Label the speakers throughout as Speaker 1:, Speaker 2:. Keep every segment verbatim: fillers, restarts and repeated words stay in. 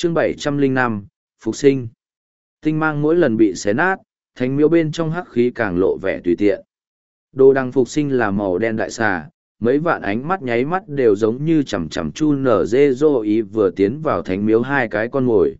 Speaker 1: chương bảy trăm lẻ năm, Phục sinh. Tinh mang mỗi lần bị xé nát, thánh miếu bên trong hắc khí càng lộ vẻ tùy tiện. Đồ đằng phục sinh là màu đen đại xà, mấy vạn ánh mắt nháy mắt đều giống như chằm chằm chu nở dê dô ý vừa tiến vào thánh miếu hai cái con mồi.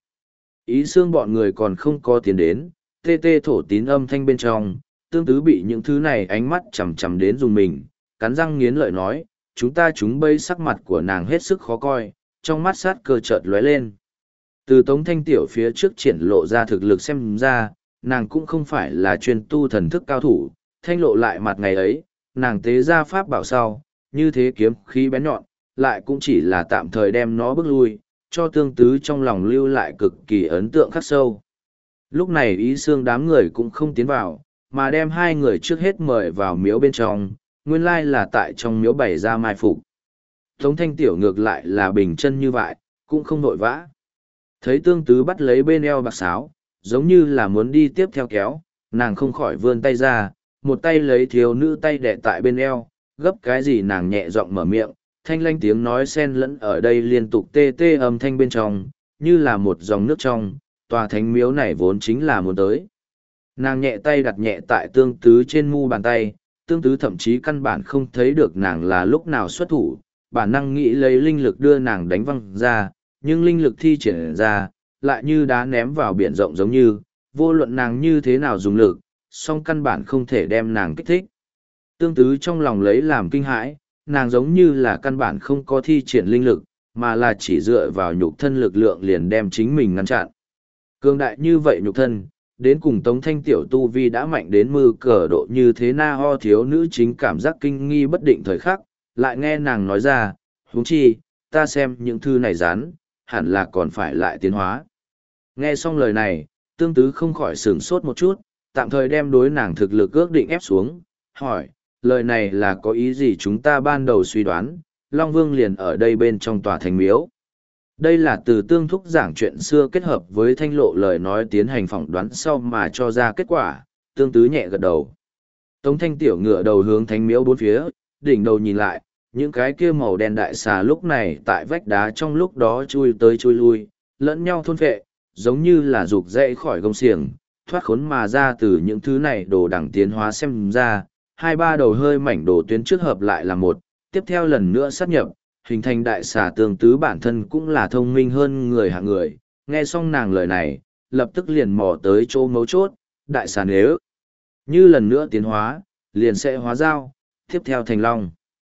Speaker 1: Ý xương bọn người còn không có tiến đến, tê tê thổ tín âm thanh bên trong, tương tứ bị những thứ này ánh mắt chằm chằm đến dùng mình, cắn răng nghiến lợi nói, chúng ta chúng bây sắc mặt của nàng hết sức khó coi, trong mắt sát cơ chợt lóe lên. Từ tống thanh tiểu phía trước triển lộ ra thực lực xem ra, nàng cũng không phải là chuyên tu thần thức cao thủ, thanh lộ lại mặt ngày ấy, nàng tế ra pháp bảo sau, như thế kiếm khí bén nhọn, lại cũng chỉ là tạm thời đem nó bước lui, cho tương tứ trong lòng lưu lại cực kỳ ấn tượng khắc sâu. Lúc này ý xương đám người cũng không tiến vào, mà đem hai người trước hết mời vào miếu bên trong, nguyên lai là tại trong miếu bày ra mai phục. Tống thanh tiểu ngược lại là bình chân như vậy, cũng không vội vã. Thấy tương tứ bắt lấy bên eo bạc sáo, giống như là muốn đi tiếp theo kéo, nàng không khỏi vươn tay ra, một tay lấy thiếu nữ tay đẻ tại bên eo, gấp cái gì nàng nhẹ giọng mở miệng, thanh lanh tiếng nói xen lẫn ở đây liên tục tê tê âm thanh bên trong, như là một dòng nước trong, tòa thánh miếu này vốn chính là muốn tới. Nàng nhẹ tay đặt nhẹ tại tương tứ trên mu bàn tay, tương tứ thậm chí căn bản không thấy được nàng là lúc nào xuất thủ, bản năng nghĩ lấy linh lực đưa nàng đánh văng ra, nhưng linh lực thi triển ra, lại như đá ném vào biển rộng giống như, vô luận nàng như thế nào dùng lực, song căn bản không thể đem nàng kích thích. Tương tứ trong lòng lấy làm kinh hãi, nàng giống như là căn bản không có thi triển linh lực, mà là chỉ dựa vào nhục thân lực lượng liền đem chính mình ngăn chặn. Cường đại như vậy nhục thân, đến cùng tống thanh tiểu tu vi đã mạnh đến mư cờ độ như thế na ho thiếu nữ chính cảm giác kinh nghi bất định thời khắc, lại nghe nàng nói ra, huống chi, ta xem những thư này rán, hẳn là còn phải lại tiến hóa. Nghe xong lời này, tương tứ không khỏi sửng sốt một chút, tạm thời đem đối nàng thực lực ước định ép xuống, hỏi, lời này là có ý gì chúng ta ban đầu suy đoán, Long Vương liền ở đây bên trong tòa thành miếu. Đây là từ tương thúc giảng chuyện xưa kết hợp với thanh lộ lời nói tiến hành phỏng đoán sau mà cho ra kết quả, tương tứ nhẹ gật đầu. Tống thanh tiểu ngựa đầu hướng thánh miếu bốn phía, đỉnh đầu nhìn lại, những cái kia màu đen đại xà lúc này tại vách đá trong lúc đó chui tới chui lui, lẫn nhau thôn phệ, giống như là rục dậy khỏi gông xiềng, thoát khốn mà ra từ những thứ này đồ đẳng tiến hóa xem ra, hai ba đầu hơi mảnh đồ tuyến trước hợp lại là một, tiếp theo lần nữa sát nhập, hình thành đại xà tương tứ bản thân cũng là thông minh hơn người hạng người, nghe xong nàng lời này, lập tức liền mò tới chỗ mấu chốt, đại xà nếu như lần nữa tiến hóa, liền sẽ hóa dao, tiếp theo thành long.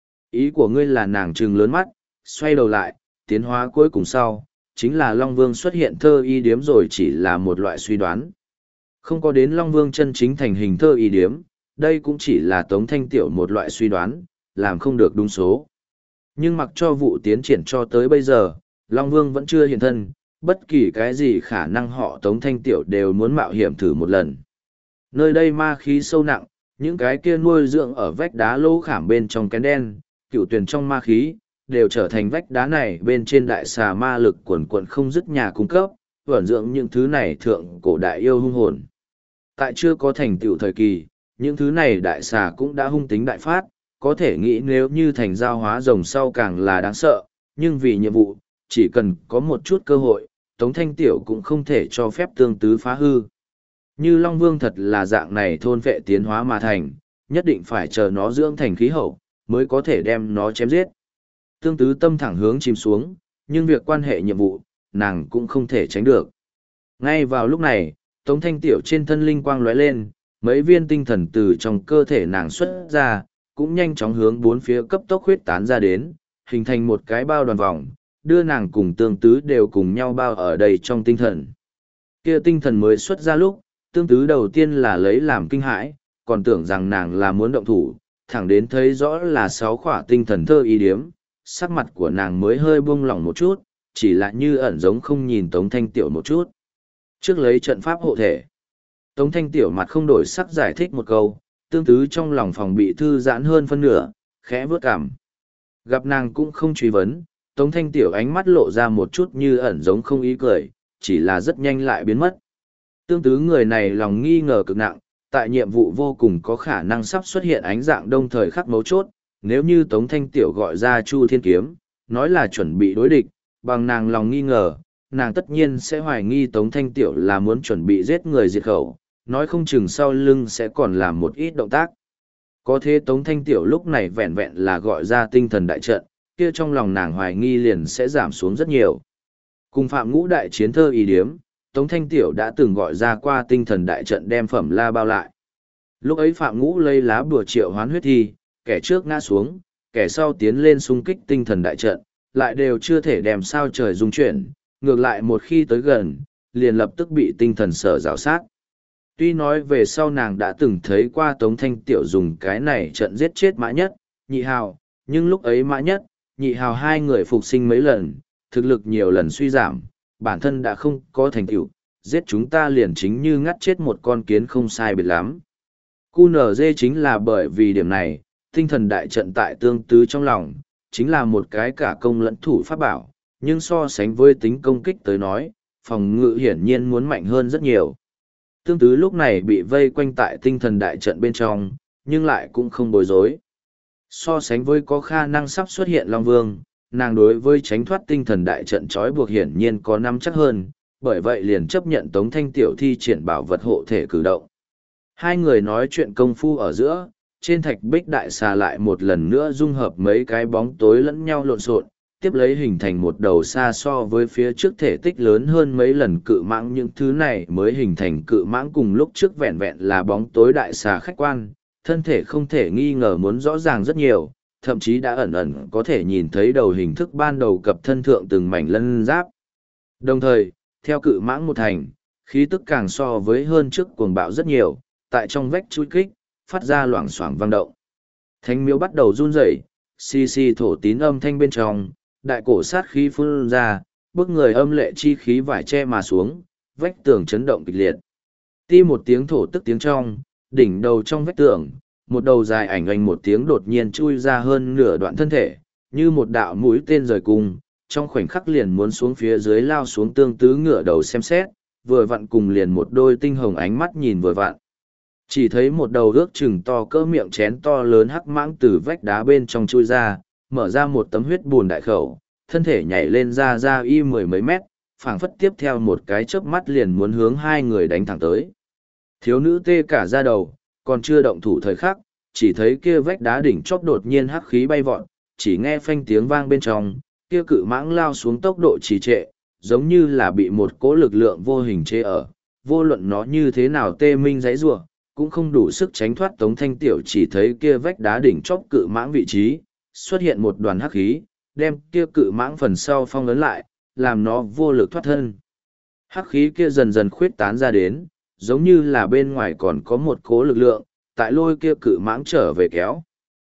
Speaker 1: Ý của ngươi là nàng trừng lớn mắt, xoay đầu lại, tiến hóa cuối cùng sau, chính là Long Vương xuất hiện thơ y điếm rồi chỉ là một loại suy đoán. Không có đến Long Vương chân chính thành hình thơ y điếm, đây cũng chỉ là tống thanh tiểu một loại suy đoán, làm không được đúng số. Nhưng mặc cho vụ tiến triển cho tới bây giờ, Long Vương vẫn chưa hiện thân, bất kỳ cái gì khả năng họ tống thanh tiểu đều muốn mạo hiểm thử một lần. Nơi đây ma khí sâu nặng, những cái kia nuôi dưỡng ở vách đá lỗ khảm bên trong kén đen, cựu tuyển trong ma khí, đều trở thành vách đá này bên trên đại xà ma lực quần quần không dứt nhà cung cấp, vẩn dưỡng những thứ này thượng cổ đại yêu hung hồn. Tại chưa có thành tựu thời kỳ, những thứ này đại xà cũng đã hung tính đại phát, có thể nghĩ nếu như thành giao hóa rồng sau càng là đáng sợ, nhưng vì nhiệm vụ, chỉ cần có một chút cơ hội, Tống Thanh Tiểu cũng không thể cho phép tương tứ phá hư. Như Long Vương thật là dạng này thôn vệ tiến hóa mà thành, nhất định phải chờ nó dưỡng thành khí hậu, mới có thể đem nó chém giết. Tương tứ tâm thẳng hướng chìm xuống, nhưng việc quan hệ nhiệm vụ, nàng cũng không thể tránh được. Ngay vào lúc này, Tống Thanh Tiểu trên thân linh quang lóe lên, mấy viên tinh thần từ trong cơ thể nàng xuất ra, cũng nhanh chóng hướng bốn phía cấp tốc huyết tán ra đến, hình thành một cái bao đoàn vòng, đưa nàng cùng tương tứ đều cùng nhau bao ở đây trong tinh thần. Kia tinh thần mới xuất ra lúc, tương tứ đầu tiên là lấy làm kinh hãi, còn tưởng rằng nàng là muốn động thủ, thẳng đến thấy rõ là sáu khỏa tinh thần thơ ý điếm, sắc mặt của nàng mới hơi buông lỏng một chút, chỉ là như ẩn giống không nhìn Tống Thanh Tiểu một chút. Trước lấy trận pháp hộ thể, Tống Thanh Tiểu mặt không đổi sắc giải thích một câu, tương tứ trong lòng phòng bị thư giãn hơn phân nửa, khẽ vớt cảm. Gặp nàng cũng không truy vấn, Tống Thanh Tiểu ánh mắt lộ ra một chút như ẩn giống không ý cười, chỉ là rất nhanh lại biến mất. Tương tứ người này lòng nghi ngờ cực nặng, tại nhiệm vụ vô cùng có khả năng sắp xuất hiện ánh dạng đông thời khắc mấu chốt, nếu như Tống Thanh Tiểu gọi ra Chu Thiên Kiếm, nói là chuẩn bị đối địch, bằng nàng lòng nghi ngờ, nàng tất nhiên sẽ hoài nghi Tống Thanh Tiểu là muốn chuẩn bị giết người diệt khẩu, nói không chừng sau lưng sẽ còn làm một ít động tác. Có thế Tống Thanh Tiểu lúc này vẹn vẹn là gọi ra tinh thần đại trận, kia trong lòng nàng hoài nghi liền sẽ giảm xuống rất nhiều. Cùng Phạm Ngũ đại chiến thơ ý điếm, Tống Thanh Tiểu đã từng gọi ra qua tinh thần đại trận đem Phẩm La bao lại. Lúc ấy Phạm Ngũ lấy lá bùa triệu hoán huyết thi, kẻ trước ngã xuống, kẻ sau tiến lên xung kích tinh thần đại trận, lại đều chưa thể đem sao trời dung chuyển, ngược lại một khi tới gần, liền lập tức bị tinh thần sở rào sát. Tuy nói về sau nàng đã từng thấy qua Tống Thanh Tiểu dùng cái này trận giết chết Mã Nhất, Nhị Hào, nhưng lúc ấy Mã Nhất, Nhị Hào hai người phục sinh mấy lần, thực lực nhiều lần suy giảm, bản thân đã không có thành tựu, giết chúng ta liền chính như ngắt chết một con kiến không sai biệt lắm. quy en giê chính là bởi vì điểm này, tinh thần đại trận tại tương tứ trong lòng, chính là một cái cả công lẫn thủ pháp bảo, nhưng so sánh với tính công kích tới nói, phòng ngự hiển nhiên muốn mạnh hơn rất nhiều. Tương tứ lúc này bị vây quanh tại tinh thần đại trận bên trong, nhưng lại cũng không bối rối. So sánh với có khả năng sắp xuất hiện Long Vương, nàng đối với tránh thoát tinh thần đại trận trói buộc hiển nhiên có nắm chắc hơn, bởi vậy liền chấp nhận Tống Thanh Tiểu thi triển bảo vật hộ thể cử động. Hai người nói chuyện công phu ở giữa, trên thạch bích đại xà lại một lần nữa dung hợp mấy cái bóng tối lẫn nhau lộn xộn, tiếp lấy hình thành một đầu xa so với phía trước thể tích lớn hơn mấy lần cự mãng. Những thứ này mới hình thành cự mãng cùng lúc trước vẹn vẹn là bóng tối đại xà khách quan, thân thể không thể nghi ngờ muốn rõ ràng rất nhiều, thậm chí đã ẩn ẩn có thể nhìn thấy đầu hình thức ban đầu cập thân thượng từng mảnh lân giáp. Đồng thời, theo cự mãng một thành, khí tức càng so với hơn trước cuồng bạo rất nhiều, tại trong vách chui kích, phát ra loảng xoảng vang động. Thánh miếu bắt đầu run rẩy, xì xì thổ tín âm thanh bên trong, đại cổ sát khí phun ra, bức người âm lệ chi khí vải che mà xuống, vách tường chấn động kịch liệt. Ti một tiếng thổ tức tiếng trong, đỉnh đầu trong vách tường, một đầu dài ảnh ảnh một tiếng đột nhiên chui ra hơn nửa đoạn thân thể, như một đạo mũi tên rời cung, trong khoảnh khắc liền muốn xuống phía dưới lao xuống tương tứ ngửa đầu xem xét, vừa vặn cùng liền một đôi tinh hồng ánh mắt nhìn vừa vặn. Chỉ thấy một đầu ước chừng to cỡ miệng chén to lớn hắc mãng từ vách đá bên trong chui ra, mở ra một tấm huyết bùn đại khẩu, thân thể nhảy lên ra ra y mười mấy mét, phảng phất tiếp theo một cái chớp mắt liền muốn hướng hai người đánh thẳng tới. Thiếu nữ tê cả da đầu, còn chưa động thủ thời khắc, chỉ thấy kia vách đá đỉnh chóp đột nhiên hắc khí bay vọt, chỉ nghe phanh tiếng vang bên trong, kia cự mãng lao xuống tốc độ trì trệ, giống như là bị một cỗ lực lượng vô hình chế ở, vô luận nó như thế nào tê minh giãy giụa, cũng không đủ sức tránh thoát. Tống Thanh Tiểu chỉ thấy kia vách đá đỉnh chóp cự mãng vị trí, xuất hiện một đoàn hắc khí, đem kia cự mãng phần sau phong ấn lại, làm nó vô lực thoát thân. Hắc khí kia dần dần khuyết tán ra đến, giống như là bên ngoài còn có một cỗ lực lượng, tại lôi kia cự mãng trở về kéo.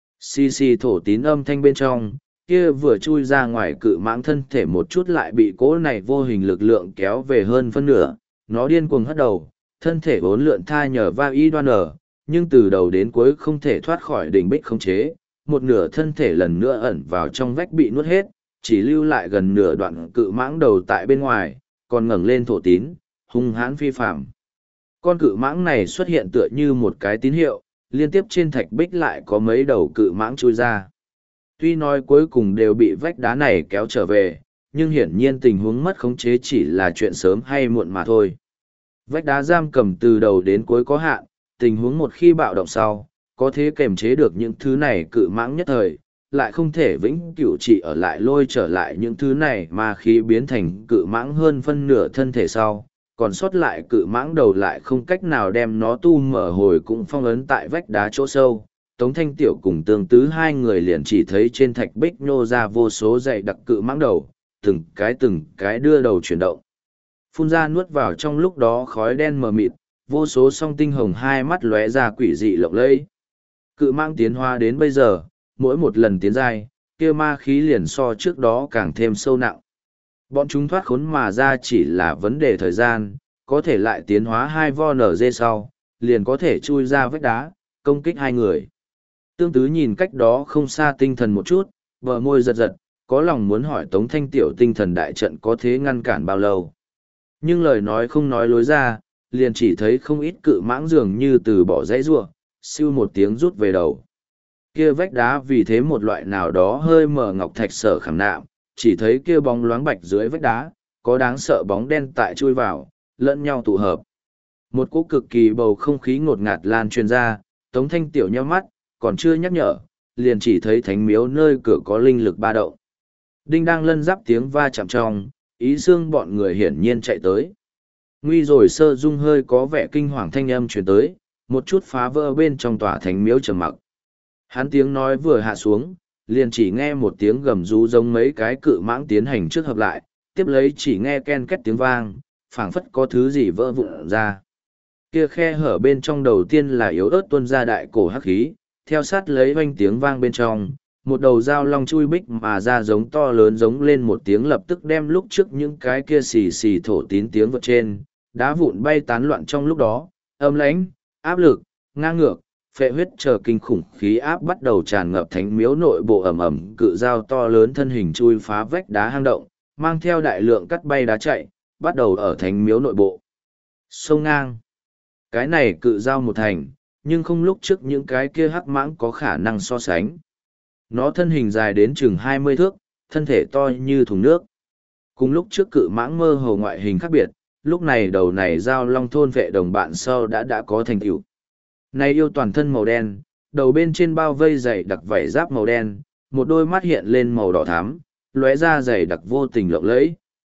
Speaker 1: Xì xì thổ tín âm thanh bên trong, kia vừa chui ra ngoài cự mãng thân thể một chút lại bị cỗ này vô hình lực lượng kéo về hơn phân nửa, nó điên cuồng hất đầu, thân thể bốn lượn tha nhờ va y đoan ở, nhưng từ đầu đến cuối không thể thoát khỏi đỉnh bích khống chế, một nửa thân thể lần nữa ẩn vào trong vách bị nuốt hết, chỉ lưu lại gần nửa đoạn cự mãng đầu tại bên ngoài, còn ngẩng lên thổ tín, hung hãn phi phạm. Con cự mãng này xuất hiện tựa như một cái tín hiệu, liên tiếp trên thạch bích lại có mấy đầu cự mãng chui ra. Tuy nói cuối cùng đều bị vách đá này kéo trở về, nhưng hiển nhiên tình huống mất khống chế chỉ là chuyện sớm hay muộn mà thôi. Vách đá giam cầm từ đầu đến cuối có hạn, tình huống một khi bạo động sau, có thể kềm chế được những thứ này cự mãng nhất thời, lại không thể vĩnh cửu trị ở lại lôi trở lại những thứ này mà khí biến thành cự mãng hơn phân nửa thân thể sau, còn sót lại cự mãng đầu lại không cách nào đem nó tu mở hồi cũng phong ấn tại vách đá chỗ sâu. Tống Thanh Tiểu cùng Tương Tứ hai người liền chỉ thấy trên thạch bích nhô ra vô số dày đặc cự mãng đầu, từng cái từng cái đưa đầu chuyển động. Phun ra nuốt vào trong lúc đó khói đen mờ mịt, vô số song tinh hồng hai mắt lóe ra quỷ dị lộng lẫy. Cự mãng tiến hóa đến bây giờ, mỗi một lần tiến giai, kia ma khí liền so trước đó càng thêm sâu nặng. Bọn chúng thoát khốn mà ra chỉ là vấn đề thời gian, có thể lại tiến hóa hai vo nở dê sau, liền có thể chui ra vách đá, công kích hai người. Tương Tứ nhìn cách đó không xa tinh thần một chút, bờ môi giật giật, có lòng muốn hỏi Tống Thanh Tiểu tinh thần đại trận có thế ngăn cản bao lâu. Nhưng lời nói không nói lối ra, liền chỉ thấy không ít cự mãng dường như từ bỏ dãy rua, siêu một tiếng rút về đầu. Kia vách đá vì thế một loại nào đó hơi mở ngọc thạch sở khảm nạm, chỉ thấy kia bóng loáng bạch dưới vách đá, có đáng sợ bóng đen tại chui vào, lẫn nhau tụ hợp. Một cỗ cực kỳ bầu không khí ngột ngạt lan truyền ra, Tống Thanh Tiểu nheo mắt, còn chưa nhắc nhở, liền chỉ thấy thánh miếu nơi cửa có linh lực ba động. Đinh đang lân giáp tiếng va chạm trong, Ý Xương bọn người hiển nhiên chạy tới. Nguy rồi Sơ Dung hơi có vẻ kinh hoàng thanh âm truyền tới, một chút phá vỡ bên trong tòa thánh miếu trầm mặc. Hắn tiếng nói vừa hạ xuống, liền chỉ nghe một tiếng gầm rú giống mấy cái cự mãng tiến hành trước hợp lại, tiếp lấy chỉ nghe ken két tiếng vang, phảng phất có thứ gì vỡ vụn ra. Kia khe hở bên trong đầu tiên là yếu ớt tuôn ra đại cổ hắc khí, theo sát lấy oanh tiếng vang bên trong, một đầu dao long chui bích mà ra giống to lớn giống lên một tiếng lập tức đem lúc trước những cái kia xì xì thổ tín tiếng vượt trên, đá vụn bay tán loạn trong lúc đó, âm lãnh, áp lực, ngang ngược, phệ huyết chờ kinh khủng khí áp bắt đầu tràn ngập thánh miếu nội bộ ẩm ẩm, cự dao to lớn thân hình chui phá vách đá hang động, mang theo đại lượng cắt bay đá chạy, bắt đầu ở thánh miếu nội bộ. Sông ngang. Cái này cự dao một thành, nhưng không lúc trước những cái kia hắc mãng có khả năng so sánh. Nó thân hình dài đến chừng hai mươi thước, thân thể to như thùng nước. Cùng lúc trước cự mãng mơ hồ ngoại hình khác biệt, lúc này đầu này dao long thôn vệ đồng bạn sau đã đã có thành tựu. Này yêu toàn thân màu đen, đầu bên trên bao vây dày đặc vảy giáp màu đen, một đôi mắt hiện lên màu đỏ thắm, lóe ra dày đặc vô tình lộng lẫy.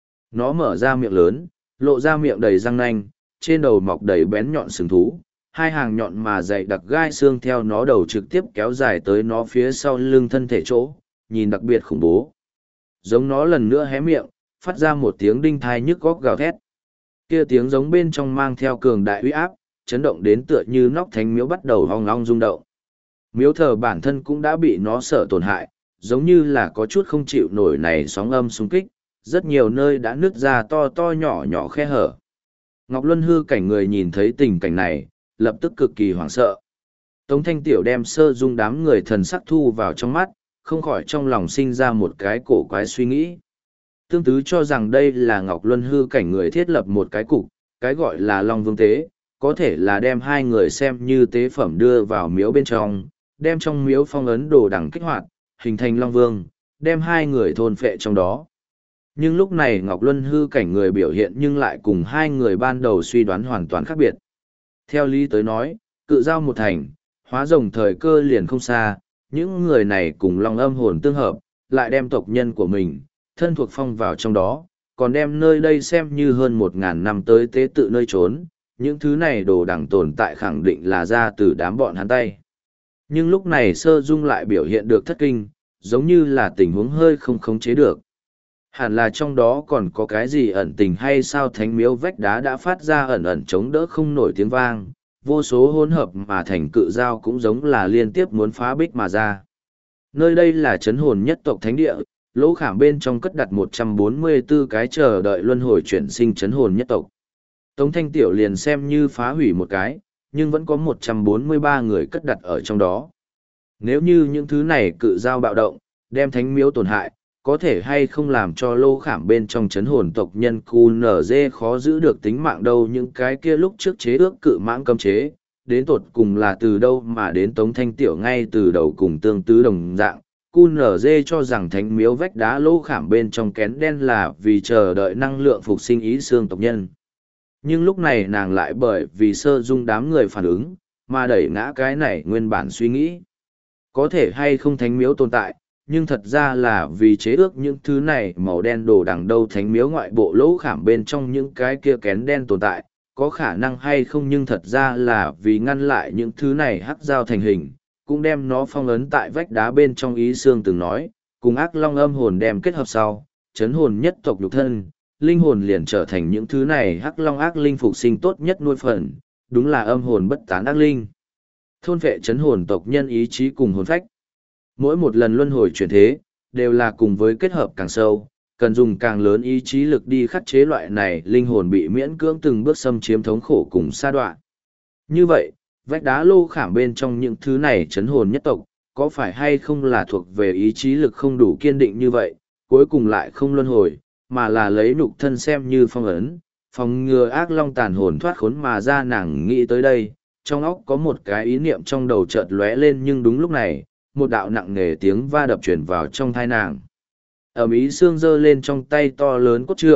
Speaker 1: Nó mở ra miệng lớn, lộ ra miệng đầy răng nanh, trên đầu mọc đầy bén nhọn sừng thú, hai hàng nhọn mà dày đặc gai xương theo nó đầu trực tiếp kéo dài tới nó phía sau lưng thân thể chỗ, nhìn đặc biệt khủng bố. Giống nó lần nữa hé miệng, phát ra một tiếng đinh thai nhức góc gào thét. Kia tiếng giống bên trong mang theo cường đại uy áp, chấn động đến tựa như nóc thánh miếu bắt đầu hoang long rung động. Miếu thờ bản thân cũng đã bị nó sợ tổn hại, giống như là có chút không chịu nổi này sóng âm xung kích, rất nhiều nơi đã nứt ra to to nhỏ nhỏ khe hở. Ngọc Luân hư cảnh người nhìn thấy tình cảnh này, lập tức cực kỳ hoảng sợ. Tống Thanh Tiểu đem Sơ Dung đám người thần sắc thu vào trong mắt, không khỏi trong lòng sinh ra một cái cổ quái suy nghĩ. Tương tứ cho rằng đây là Ngọc Luân hư cảnh người thiết lập một cái cục, cái gọi là Long Vương Tế, có thể là đem hai người xem như tế phẩm đưa vào miếu bên trong, đem trong miếu phong ấn đồ đằng kích hoạt, hình thành Long Vương, đem hai người thôn phệ trong đó. Nhưng lúc này Ngọc Luân hư cảnh người biểu hiện nhưng lại cùng hai người ban đầu suy đoán hoàn toàn khác biệt. Theo lý tới nói, cự giao một thành, hóa rồng thời cơ liền không xa, những người này cùng Long âm hồn tương hợp, lại đem tộc nhân của mình, thân thuộc phong vào trong đó, còn đem nơi đây xem như hơn một ngàn năm tới tế tự nơi trốn, những thứ này đồ đẳng tồn tại khẳng định là ra từ đám bọn hắn tay. Nhưng lúc này Sơ Dung lại biểu hiện được thất kinh, giống như là tình huống hơi không khống chế được. Hẳn là trong đó còn có cái gì ẩn tình hay sao thánh miếu vách đá đã phát ra ẩn ẩn chống đỡ không nổi tiếng vang, vô số hỗn hợp mà thành cự giao cũng giống là liên tiếp muốn phá bích mà ra. Nơi đây là chấn hồn nhất tộc thánh địa, lỗ khảm bên trong cất đặt một trăm bốn mươi tư cái chờ đợi luân hồi chuyển sinh chấn hồn nhất tộc. Tống Thanh Tiểu liền xem như phá hủy một cái, nhưng vẫn có một trăm bốn mươi ba người cất đặt ở trong đó. Nếu như những thứ này cự giao bạo động, đem thánh miếu tổn hại, có thể hay không làm cho lô khảm bên trong chấn hồn tộc nhân cu nở dê khó giữ được tính mạng đâu, những cái kia lúc trước chế ước cự mãng cấm chế, đến tột cùng là từ đâu mà đến Tống Thanh Tiểu ngay từ đầu cùng tương tứ đồng dạng. cu nở dê cho rằng thánh miếu vách đá lô khảm bên trong kén đen là vì chờ đợi năng lượng phục sinh ý xương tộc nhân. Nhưng lúc này nàng lại bởi vì Sơ Dung đám người phản ứng, mà đẩy ngã cái này nguyên bản suy nghĩ. Có thể hay không thánh miếu tồn tại, nhưng thật ra là vì chế ước những thứ này màu đen đồ đằng đâu thánh miếu ngoại bộ lỗ khảm bên trong những cái kia kén đen tồn tại, có khả năng hay không nhưng thật ra là vì ngăn lại những thứ này hắc giao thành hình, cũng đem nó phong ấn tại vách đá bên trong ý xương từng nói, cùng ác long âm hồn đem kết hợp sau, chấn hồn nhất tộc nhục thân, linh hồn liền trở thành những thứ này hắc long ác linh phục sinh tốt nhất nuôi phần, đúng là âm hồn bất tán ác linh. Thôn vệ chấn hồn tộc nhân ý chí cùng hồn phách. Mỗi một lần luân hồi chuyển thế, đều là cùng với kết hợp càng sâu, cần dùng càng lớn ý chí lực đi khắc chế loại này linh hồn bị miễn cưỡng từng bước xâm chiếm thống khổ cùng sa đoạn. Như vậy, vách đá lô khảm bên trong những thứ này chấn hồn nhất tộc, có phải hay không là thuộc về ý chí lực không đủ kiên định như vậy, cuối cùng lại không luân hồi, mà là lấy nhục thân xem như phong ấn, phòng ngừa ác long tàn hồn thoát khốn mà ra. Nàng nghĩ tới đây, trong óc có một cái ý niệm trong đầu chợt lóe lên, nhưng đúng lúc này, một đạo nặng nề tiếng va đập chuyển vào trong thai nàng. Ầm ĩ xương giơ lên trong tay to lớn cốt trượng,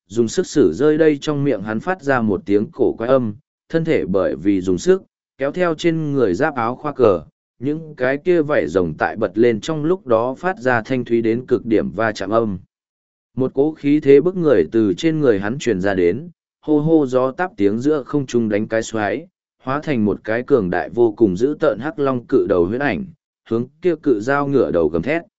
Speaker 1: dùng sức sử rơi đây trong miệng hắn phát ra một tiếng cổ quái âm, thân thể bởi vì dùng sức, kéo theo trên người giáp áo khoa cờ, những cái kia vảy rồng tại bật lên trong lúc đó phát ra thanh thúy đến cực điểm va chạm âm. Một cỗ khí thế bức người từ trên người hắn truyền ra đến, hô hô gió táp tiếng giữa không trung đánh cái xoáy, hóa thành một cái cường đại vô cùng dữ tợn hắc long cự đầu huyễn ảnh, hướng kia cự dao ngửa đầu gầm thét.